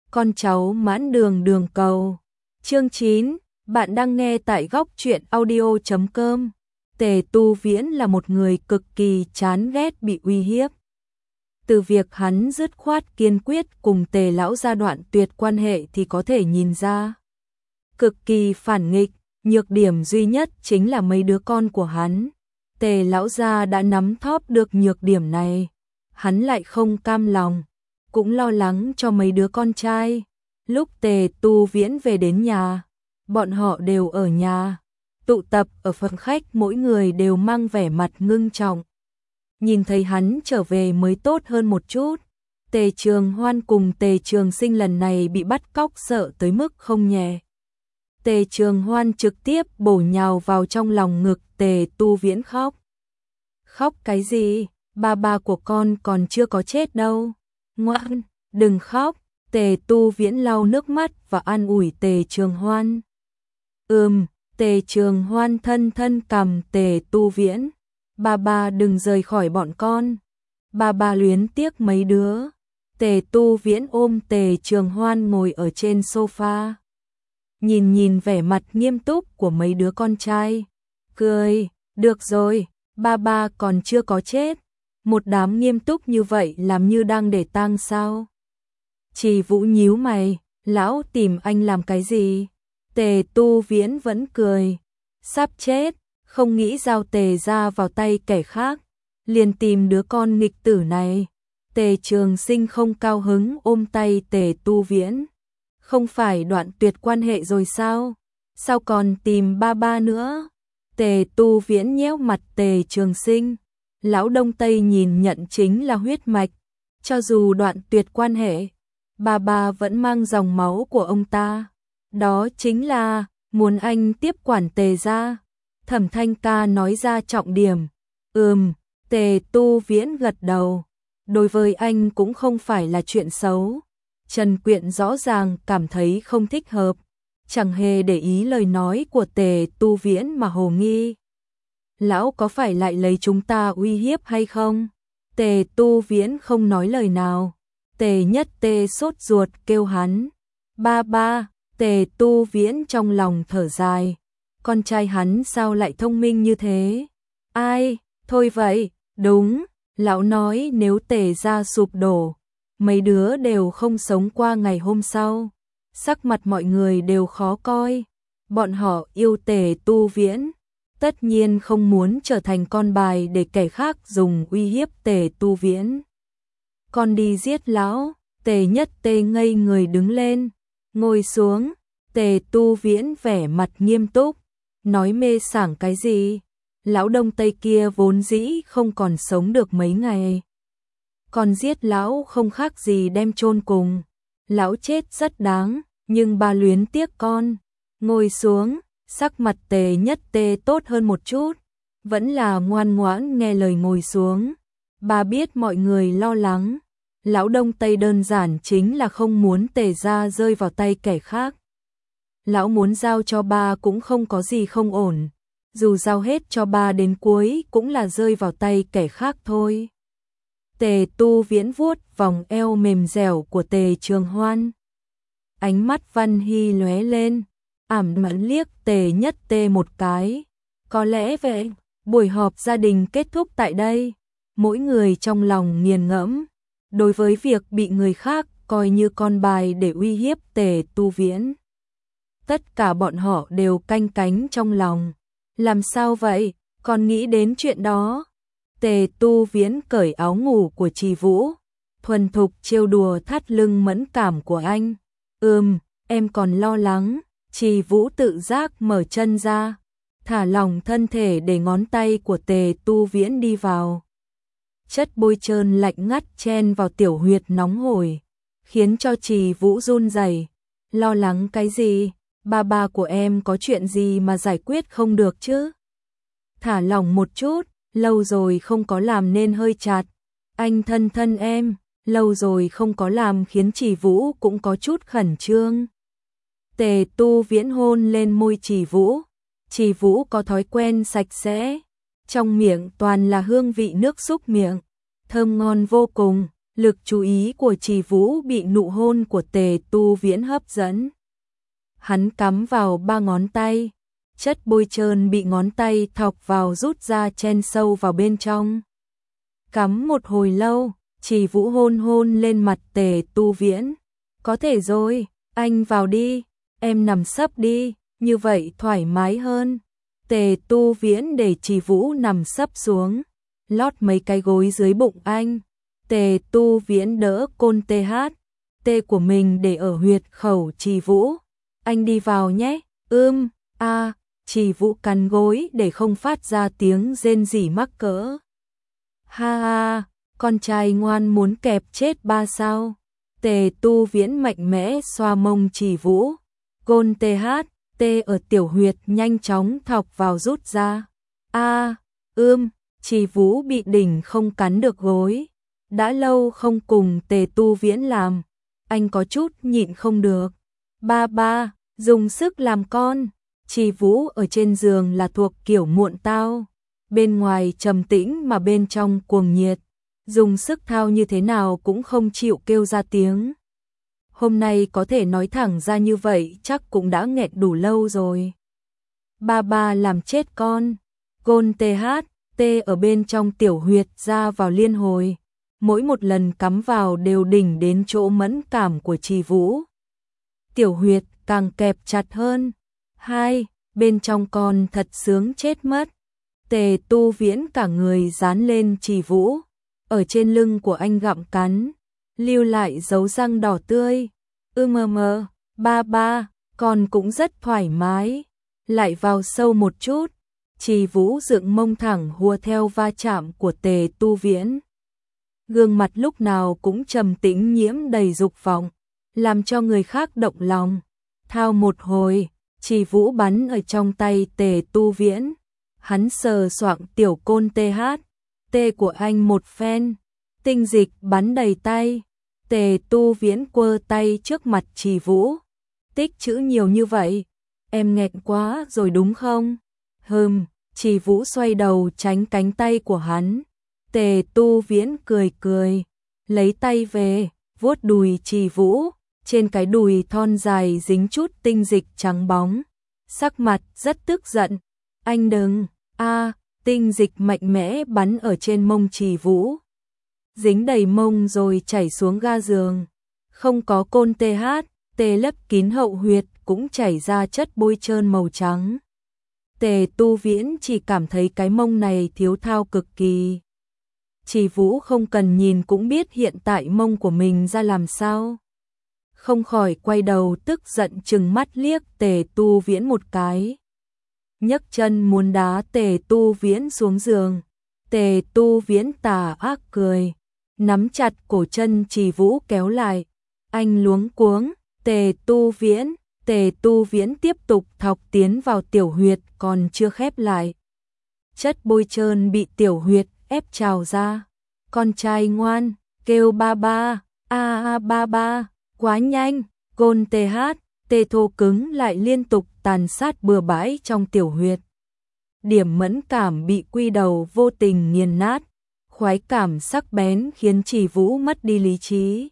con cháu mãn đường đường cầu. Chương 9, bạn đang nghe tại góc truyện audio.com. Tề Tu Viễn là một người cực kỳ chán ghét bị uy hiếp. Từ việc hắn dứt khoát kiên quyết cùng Tề lão gia đoạn tuyệt quan hệ thì có thể nhìn ra. Cực kỳ phản nghịch, nhược điểm duy nhất chính là mấy đứa con của hắn. Tề lão gia đã nắm thóp được nhược điểm này. Hắn lại không cam lòng, cũng lo lắng cho mấy đứa con trai. Lúc Tề Tu Viễn về đến nhà, bọn họ đều ở nhà, tụ tập ở phòng khách, mỗi người đều mang vẻ mặt ngưng trọng. Nhìn thấy hắn trở về mới tốt hơn một chút. Tề Trường Hoan cùng Tề Trường Sinh lần này bị bắt cóc sợ tới mức không nhẹ. Tề Trường Hoan trực tiếp bổ nhào vào trong lòng ngực Tề Tu Viễn khóc. Khóc cái gì? Ba của con còn chưa có chết đâu. Ngoan, đừng khóc. Tề Tu Viễn lau nước mắt và an ủi Tề Trường Hoan. Tề Trường Hoan thân thân cầm Tề Tu Viễn. Ba đừng rời khỏi bọn con. Ba luyến tiếc mấy đứa. Tề Tu Viễn ôm Tề Trường Hoan ngồi ở trên sofa. Nhìn vẻ mặt nghiêm túc của mấy đứa con trai. Cười, được rồi, ba còn chưa có chết. Một đám nghiêm túc như vậy làm như đang để tang sao? Trì Vũ nhíu mày, lão tìm anh làm cái gì? Tề Tu Viễn vẫn cười. Sắp chết, không nghĩ giao Tề ra vào tay kẻ khác, liền tìm đứa con nghịch tử này. Tề Trường Sinh không cao hứng ôm tay Tề Tu Viễn. Không phải đoạn tuyệt quan hệ rồi sao? Sao còn tìm ba nữa? Tề Tu Viễn nhéo mặt Tề Trường Sinh. Lão Đông Tây nhìn nhận chính là huyết mạch. Cho dù đoạn tuyệt quan hệ, ba vẫn mang dòng máu của ông ta. Đó chính là muốn anh tiếp quản Tề gia. Thẩm Thanh Ca nói ra trọng điểm. Tề Tu Viễn gật đầu. Đối với anh cũng không phải là chuyện xấu. Trần Quyện rõ ràng cảm thấy không thích hợp, chẳng hề để ý lời nói của Tề Tu Viễn mà hồ nghi. Lão có phải lại lấy chúng ta uy hiếp hay không? Tề Tu Viễn không nói lời nào. Tề Nhất Tê sốt ruột kêu hắn. Ba. Tề Tu Viễn trong lòng thở dài. Con trai hắn sao lại thông minh như thế? Ai? Thôi vậy, đúng. Lão nói nếu Tề gia sụp đổ, mấy đứa đều không sống qua ngày hôm sau. Sắc mặt mọi người đều khó coi. Bọn họ yêu Tề Tu Viễn, tất nhiên không muốn trở thành con bài để kẻ khác dùng uy hiếp Tề Tu Viễn. Con đi giết lão. Tề Nhất Tê ngây người đứng lên, ngồi xuống. Tề Tu Viễn vẻ mặt nghiêm túc, nói mê sảng cái gì? Lão Đông Tây kia vốn dĩ không còn sống được mấy ngày. Còn giết lão không khác gì đem chôn cùng. Lão chết rất đáng, nhưng ba luyến tiếc con. Ngồi xuống, sắc mặt Tề Nhất Tê tốt hơn một chút. Vẫn là ngoan ngoãn nghe lời ngồi xuống. Ba biết mọi người lo lắng. Lão Đông Tây đơn giản chính là không muốn Tề gia rơi vào tay kẻ khác. Lão muốn giao cho ba cũng không có gì không ổn. Dù giao hết cho ba đến cuối cũng là rơi vào tay kẻ khác thôi. Tề Tu Viễn vuốt vòng eo mềm dẻo của Tề Trường Hoan. Ánh mắt Văn Hy lóe lên, ảm đạm liếc Tề Nhất Tê một cái. Có lẽ vậy, buổi họp gia đình kết thúc tại đây. Mỗi người trong lòng nghiền ngẫm. Đối với việc bị người khác coi như con bài để uy hiếp Tề Tu Viễn, tất cả bọn họ đều canh cánh trong lòng. Làm sao vậy? Còn nghĩ đến chuyện đó? Tề Tu Viễn cởi áo ngủ của Trì Vũ, thuần thục trêu đùa thắt lưng mẫn cảm của anh. Em còn lo lắng. Trì Vũ tự giác mở chân ra, thả lỏng thân thể để ngón tay của Tề Tu Viễn đi vào. Chất bôi trơn lạnh ngắt chen vào tiểu huyệt nóng hổi, khiến cho Trì Vũ run rẩy. Lo lắng cái gì? Ba của em có chuyện gì mà giải quyết không được chứ? Thả lỏng một chút, lâu rồi không có làm nên hơi chặt. Anh thân em, lâu rồi không có làm khiến Trì Vũ cũng có chút khẩn trương. Tề Tu Viễn hôn lên môi Trì Vũ. Trì Vũ có thói quen sạch sẽ, trong miệng toàn là hương vị nước súc miệng, thơm ngon vô cùng. Lực chú ý của Trì Vũ bị nụ hôn của Tề Tu Viễn hấp dẫn. Hắn cắm vào 3 ngón tay, chất bôi trơn bị ngón tay thọc vào rút ra chen sâu vào bên trong. Cắm một hồi lâu, Trì Vũ hôn hôn lên mặt Tề Tu Viễn. Có thể rồi, anh vào đi, em nằm sấp đi, như vậy thoải mái hơn. Tề Tu Viễn để Trì Vũ nằm sấp xuống, lót mấy cái gối dưới bụng anh. Tề Tu Viễn đỡ côn tê của mình để ở huyệt khẩu Trì Vũ. Anh đi vào nhé, Trì Vũ cắn gối để không phát ra tiếng rên rỉ mắc cỡ. Ha ha, con trai ngoan muốn kẹp chết ba sao. Tề Tu Viễn mạnh mẽ xoa mông Trì Vũ. Côn tê ở tiểu huyệt nhanh chóng thọc vào rút ra. Trì Vũ bị đỉnh không cắn được gối. Đã lâu không cùng Tề Tu Viễn làm, anh có chút nhịn không được. Ba, dùng sức làm con. Trì Vũ ở trên giường là thuộc kiểu muộn tao, bên ngoài trầm tĩnh mà bên trong cuồng nhiệt, dùng sức thao như thế nào cũng không chịu kêu ra tiếng. Hôm nay có thể nói thẳng ra như vậy chắc cũng đã nghẹn đủ lâu rồi. Ba làm chết con. Gôn tê ở bên trong tiểu huyệt ra vào liên hồi, mỗi một lần cắm vào đều đỉnh đến chỗ mẫn cảm của Trì Vũ. Tiểu huyệt càng kẹp chặt hơn. Bên trong con thật sướng chết mất. Tề Tu Viễn cả người dán lên Trì Vũ, ở trên lưng của anh gặm cắn, lưu lại dấu răng đỏ tươi. Ba, con cũng rất thoải mái. Lại vào sâu một chút. Trì Vũ dựng mông thẳng hùa theo va chạm của Tề Tu Viễn. Gương mặt lúc nào cũng trầm tĩnh nhiễm đầy dục vọng, làm cho người khác động lòng. Thao một hồi, Trì Vũ bắn ở trong tay Tề Tu Viễn. Hắn sờ soạng tiểu côn tê của anh một phen, tinh dịch bắn đầy tay. Tề Tu Viễn quơ tay trước mặt Trì Vũ. Tích chữ nhiều như vậy, em nghẹn quá rồi đúng không? Trì Vũ xoay đầu tránh cánh tay của hắn. Tề Tu Viễn cười, lấy tay về, vuốt đùi Trì Vũ. Trên cái đùi thon dài dính chút tinh dịch trắng bóng, sắc mặt rất tức giận. Anh đừng, tinh dịch mạnh mẽ bắn ở trên mông Trì Vũ, dính đầy mông rồi chảy xuống ga giường. Không có côn tê lấp kín hậu huyệt cũng chảy ra chất bôi trơn màu trắng. Tề Tu Viễn chỉ cảm thấy cái mông này thiếu thao cực kỳ. Trì Vũ không cần nhìn cũng biết hiện tại mông của mình ra làm sao. Không khỏi quay đầu tức giận trừng mắt liếc Tề Tu Viễn một cái. Nhấc chân muốn đá Tề Tu Viễn xuống giường. Tề Tu Viễn tà ác cười, nắm chặt cổ chân Trì Vũ kéo lại. Anh luống cuống, Tề Tu Viễn tiếp tục thọc tiến vào tiểu huyệt còn chưa khép lại. Chất bôi trơn bị tiểu huyệt ép trào ra. Con trai ngoan, kêu ba, ba, quá nhanh. Gôn tê thô cứng lại liên tục tàn sát bừa bãi trong tiểu huyệt. Điểm mẫn cảm bị quy đầu vô tình nghiền nát, khoái cảm sắc bén khiến Trì Vũ mất đi lý trí.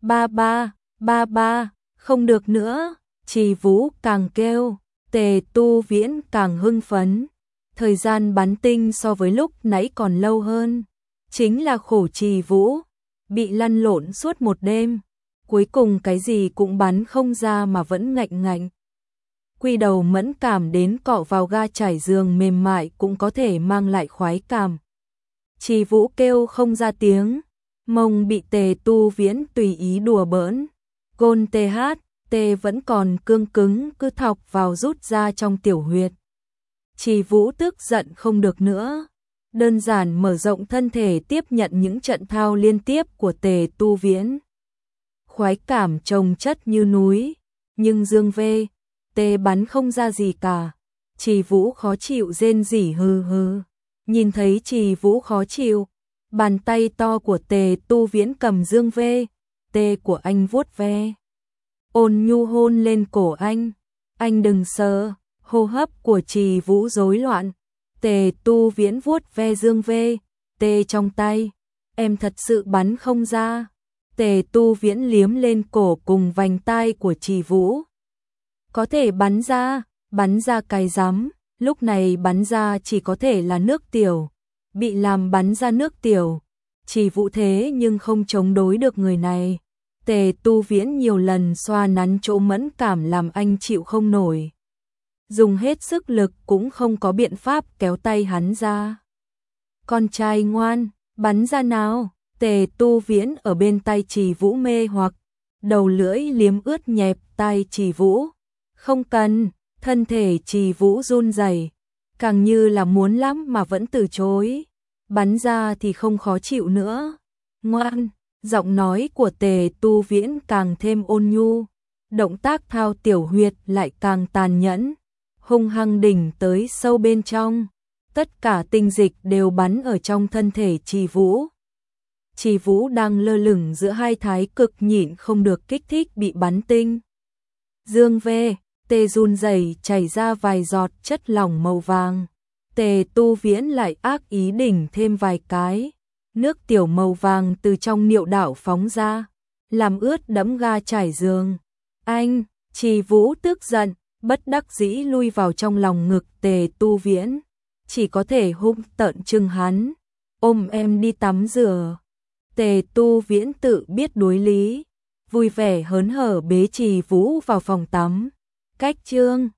Ba, không được nữa. Trì Vũ càng kêu, Tề Tu Viễn càng hưng phấn. Thời gian bắn tinh so với lúc nãy còn lâu hơn. Chính là khổ Trì Vũ, bị lăn lộn suốt một đêm, cuối cùng cái gì cũng bắn không ra mà vẫn ngạnh. Quy đầu mẫn cảm đến cọ vào ga trải giường mềm mại cũng có thể mang lại khoái cảm. Trì Vũ kêu không ra tiếng, mông bị Tề Tu Viễn tùy ý đùa bỡn. Gôn tê vẫn còn cương cứng cứ thọc vào rút ra trong tiểu huyệt. Trì Vũ tức giận không được nữa, đơn giản mở rộng thân thể tiếp nhận những trận thao liên tiếp của Tề Tu Viễn. Khoái cảm chồng chất như núi, nhưng dương tê bắn không ra gì cả. Trì Vũ khó chịu rên rỉ hừ. Nhìn thấy Trì Vũ khó chịu, bàn tay to của Tề Tu Viễn cầm dương tê của anh vuốt ve, ôn nhu hôn lên cổ anh. Anh đừng sợ. Hô hấp của Trì Vũ rối loạn. Tề Tu Viễn vuốt ve dương tê trong tay. Em thật sự bắn không ra. Tề Tu Viễn liếm lên cổ cùng vành tai của Trì Vũ. Có thể bắn ra cái rắm, lúc này bắn ra chỉ có thể là nước tiểu. Bị làm bắn ra nước tiểu, Trì Vũ thế nhưng không chống đối được người này. Tề Tu Viễn nhiều lần xoa nắn chỗ mẫn cảm làm anh chịu không nổi. Dùng hết sức lực cũng không có biện pháp kéo tay hắn ra. Con trai ngoan, bắn ra nào. Tề Tu Viễn ở bên tay Trì Vũ mê hoặc, đầu lưỡi liếm ướt nhẹp tai Trì Vũ. Không cần, thân thể Trì Vũ run rẩy, càng như là muốn lắm mà vẫn từ chối. Bắn ra thì không khó chịu nữa. Ngoan, giọng nói của Tề Tu Viễn càng thêm ôn nhu, động tác thao tiểu huyệt lại càng tàn nhẫn, hung hăng đỉnh tới sâu bên trong. Tất cả tinh dịch đều bắn ở trong thân thể Trì Vũ. Trì Vũ đang lơ lửng giữa hai thái cực nhịn không được kích thích bị bắn tinh. Dương về, Tề run rẩy chảy ra vài giọt chất lỏng màu vàng. Tề Tu Viễn lại ác ý đỉnh thêm vài cái. Nước tiểu màu vàng từ trong niệu đạo phóng ra, làm ướt đẫm ga trải giường. Anh, Trì Vũ tức giận, bất đắc dĩ lui vào trong lòng ngực Tề Tu Viễn. Chỉ có thể hung tợn trừng hắn. Ôm em đi tắm rửa. Tề Tu Viễn tự biết đối lý, vui vẻ hớn hở bế Trì Vũ vào phòng tắm. Cách chương